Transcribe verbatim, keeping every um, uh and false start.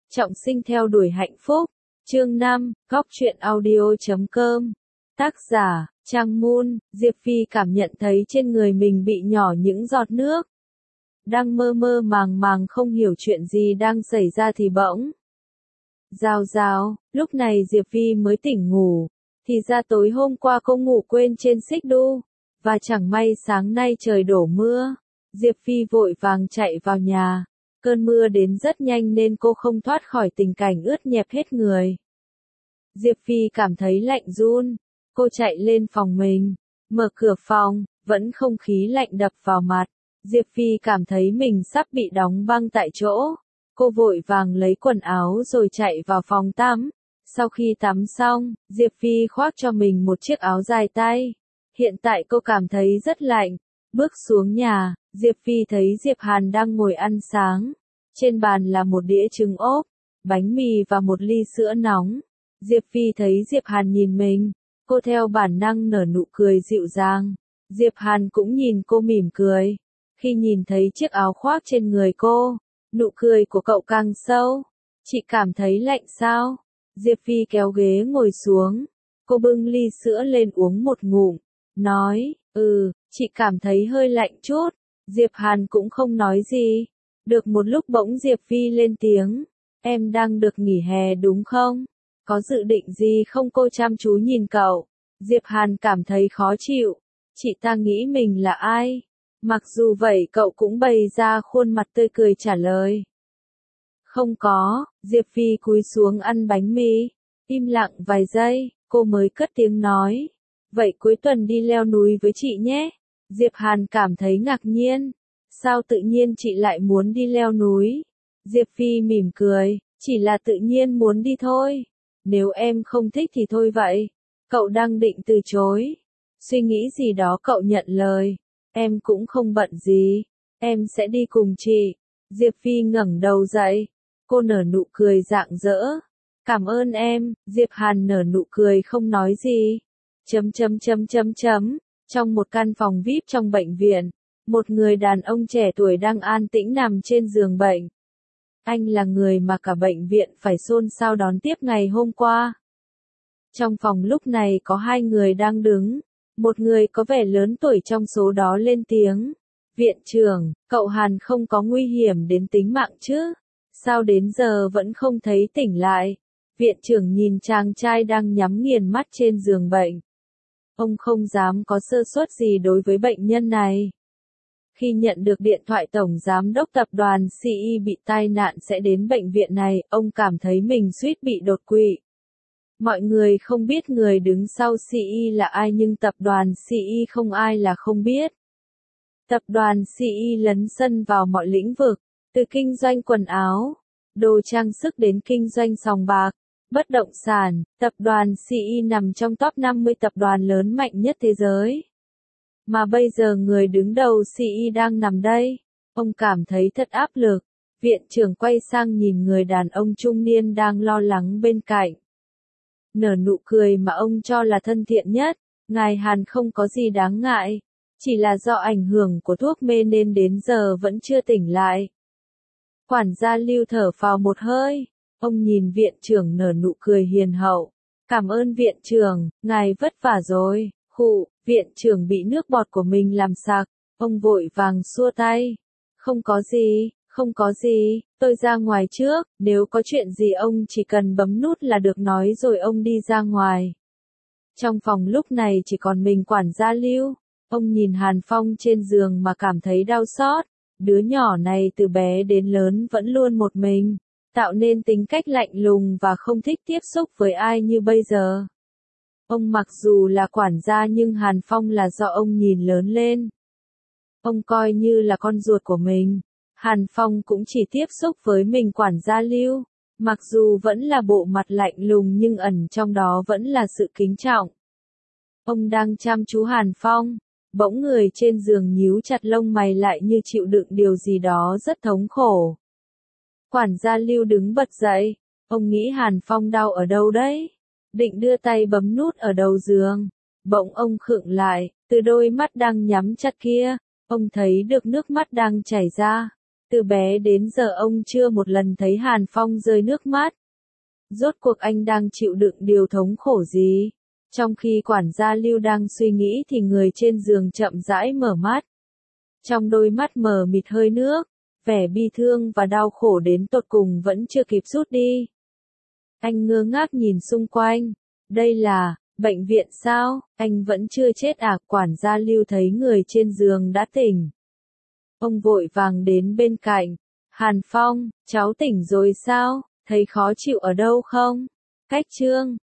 Trọng sinh theo đuổi hạnh phúc. Chương năm, góc truyện audio chấm com. Tác giả, Trang Moon. Diệp Phi cảm nhận thấy trên người mình bị nhỏ những giọt nước. Đang mơ mơ màng màng không hiểu chuyện gì đang xảy ra thì bỗng. Rào rào, lúc này Diệp Phi mới tỉnh ngủ. Thì ra tối hôm qua cô ngủ quên trên xích đu. Và chẳng may sáng nay trời đổ mưa. Diệp Phi vội vàng chạy vào nhà. Cơn mưa đến rất nhanh nên cô không thoát khỏi tình cảnh ướt nhẹp hết người. Diệp Phi cảm thấy lạnh run. Cô chạy lên phòng mình. Mở cửa phòng, vẫn không khí lạnh đập vào mặt. Diệp Phi cảm thấy mình sắp bị đóng băng tại chỗ. Cô vội vàng lấy quần áo rồi chạy vào phòng tắm. Sau khi tắm xong, Diệp Phi khoác cho mình một chiếc áo dài tay. Hiện tại cô cảm thấy rất lạnh. Bước xuống nhà, Diệp Phi thấy Diệp Hàn đang ngồi ăn sáng. Trên bàn là một đĩa trứng ốp, bánh mì và một ly sữa nóng. Diệp Phi thấy Diệp Hàn nhìn mình. Cô theo bản năng nở nụ cười dịu dàng. Diệp Hàn cũng nhìn cô mỉm cười. Khi nhìn thấy chiếc áo khoác trên người cô, nụ cười của cậu càng sâu. Chị cảm thấy lạnh sao? Diệp Phi kéo ghế ngồi xuống. Cô bưng ly sữa lên uống một ngụm. Nói, ừ, chị cảm thấy hơi lạnh chút. Diệp Hàn cũng không nói gì. Được một lúc bỗng Diệp Phi lên tiếng. Em đang được nghỉ hè đúng không? Có dự định gì không? Cô chăm chú nhìn cậu. Diệp Hàn cảm thấy khó chịu. Chị ta nghĩ mình là ai? Mặc dù vậy cậu cũng bày ra khuôn mặt tươi cười trả lời. Không có. Diệp Phi cúi xuống ăn bánh mì. Im lặng vài giây, cô mới cất tiếng nói. Vậy cuối tuần đi leo núi với chị nhé. Diệp Hàn cảm thấy ngạc nhiên. Sao tự nhiên chị lại muốn đi leo núi? Diệp Phi mỉm cười, chỉ là tự nhiên muốn đi thôi. Nếu em không thích thì thôi vậy. Cậu đang định từ chối. Suy nghĩ gì đó cậu nhận lời. Em cũng không bận gì. Em sẽ đi cùng chị. Diệp Phi ngẩng đầu dậy. Cô nở nụ cười rạng rỡ. Cảm ơn em. Diệp Hàn nở nụ cười không nói gì. Chấm chấm chấm chấm chấm. Trong một căn phòng vi ai pi trong bệnh viện. Một người đàn ông trẻ tuổi đang an tĩnh nằm trên giường bệnh. Anh là người mà cả bệnh viện phải xôn xao đón tiếp ngày hôm qua. Trong phòng lúc này có hai người đang đứng. Một người có vẻ lớn tuổi trong số đó lên tiếng. Viện trưởng, cậu Hàn không có nguy hiểm đến tính mạng chứ? Sao đến giờ vẫn không thấy tỉnh lại? Viện trưởng nhìn chàng trai đang nhắm nghiền mắt trên giường bệnh. Ông không dám có sơ suất gì đối với bệnh nhân này. Khi nhận được điện thoại tổng giám đốc tập đoàn xê e bị tai nạn sẽ đến bệnh viện này, ông cảm thấy mình suýt bị đột quỵ. Mọi người không biết người đứng sau xê e là ai nhưng tập đoàn xê e không ai là không biết. Tập đoàn xê e lấn sân vào mọi lĩnh vực, từ kinh doanh quần áo, đồ trang sức đến kinh doanh sòng bạc, bất động sản. Tập đoàn xê e nằm trong top năm mươi tập đoàn lớn mạnh nhất thế giới. Mà bây giờ người đứng đầu xê e đang nằm đây. Ông cảm thấy thật áp lực. Viện trưởng quay sang nhìn người đàn ông trung niên đang lo lắng bên cạnh. Nở nụ cười mà ông cho là thân thiện nhất. Ngài Hàn không có gì đáng ngại. Chỉ là do ảnh hưởng của thuốc mê nên đến giờ vẫn chưa tỉnh lại. Quản gia Lưu thở phào một hơi. Ông nhìn viện trưởng nở nụ cười hiền hậu. Cảm ơn viện trưởng, ngài vất vả rồi. Khụ, viện trưởng bị nước bọt của mình làm sặc. Ông vội vàng xua tay. Không có gì, không có gì, tôi ra ngoài trước. Nếu có chuyện gì ông chỉ cần bấm nút là được nói rồi ông đi ra ngoài. Trong phòng lúc này chỉ còn mình quản gia Lưu. Ông nhìn Hàn Phong trên giường mà cảm thấy đau xót. Đứa nhỏ này từ bé đến lớn vẫn luôn một mình. Tạo nên tính cách lạnh lùng và không thích tiếp xúc với ai như bây giờ. Ông mặc dù là quản gia nhưng Hàn Phong là do ông nhìn lớn lên. Ông coi như là con ruột của mình. Hàn Phong cũng chỉ tiếp xúc với mình quản gia Lưu. Mặc dù vẫn là bộ mặt lạnh lùng nhưng ẩn trong đó vẫn là sự kính trọng. Ông đang chăm chú Hàn Phong. Bỗng người trên giường nhíu chặt lông mày lại như chịu đựng điều gì đó rất thống khổ. Quản gia Lưu đứng bật dậy. Ông nghĩ Hàn Phong đau ở đâu đấy? Định đưa tay bấm nút ở đầu giường. Bỗng ông khựng lại, từ đôi mắt đang nhắm chặt kia, ông thấy được nước mắt đang chảy ra. Từ bé đến giờ ông chưa một lần thấy Hàn Phong rơi nước mắt. Rốt cuộc anh đang chịu đựng điều thống khổ gì? Trong khi quản gia Lưu đang suy nghĩ thì người trên giường chậm rãi mở mắt. Trong đôi mắt mờ mịt hơi nước, vẻ bi thương và đau khổ đến tột cùng vẫn chưa kịp rút đi. Anh ngơ ngác nhìn xung quanh. Đây là bệnh viện sao? Anh vẫn chưa chết à? Quản gia Lưu thấy người trên giường đã tỉnh. Ông vội vàng đến bên cạnh. Hàn Phong, cháu tỉnh rồi sao? Thấy khó chịu ở đâu không? Cách Trương,